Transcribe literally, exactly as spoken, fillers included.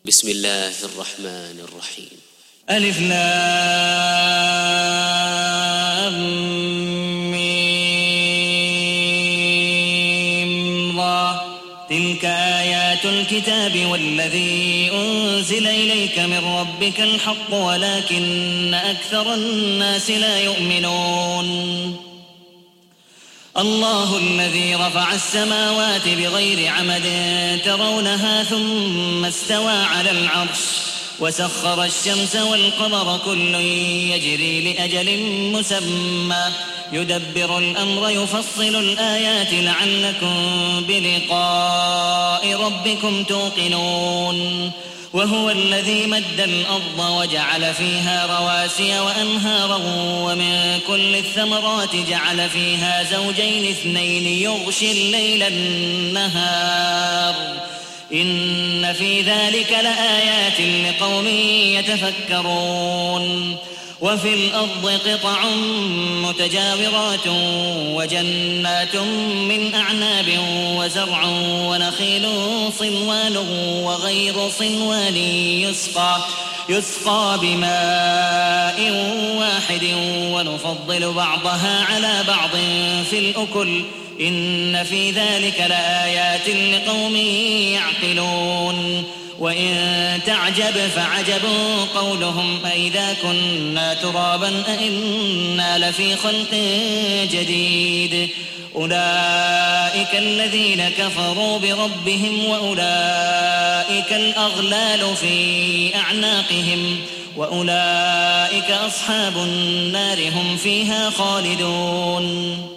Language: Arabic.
بسم الله الرحمن الرحيم. ألف لام ميم را. تلك آيات الكتاب والذي أنزل إليك من ربك الحق ولكن أكثر الناس لا يؤمنون. الله الذي رفع السماوات بغير عمد ترونها ثم استوى على العرش وسخر الشمس والقمر كل يجري لأجل مسمى يدبر الأمر يفصل الآيات لعلكم بلقاء ربكم توقنون. وهو الذي مد الأرض وجعل فيها رواسي وأنهارا ومن كل الثمرات جعل فيها زوجين اثنين يغشي الليل النهار إن في ذلك لآيات لقوم يتفكرون. وفي الأرض قطع متجاورات وجنات من أعناب وزرع ونخيل صنوان وغير صنوان يسقى, يسقى بماء واحد ونفضل بعضها على بعض في الأكل إن في ذلك لآيات لقوم يعقلون. وإن تعجب فعجب قولهم أئذا كنا ترابا أئنا لفي خلق جديد أولئك الذين كفروا بربهم وأولئك الأغلال في أعناقهم وأولئك أصحاب النار هم فيها خالدون.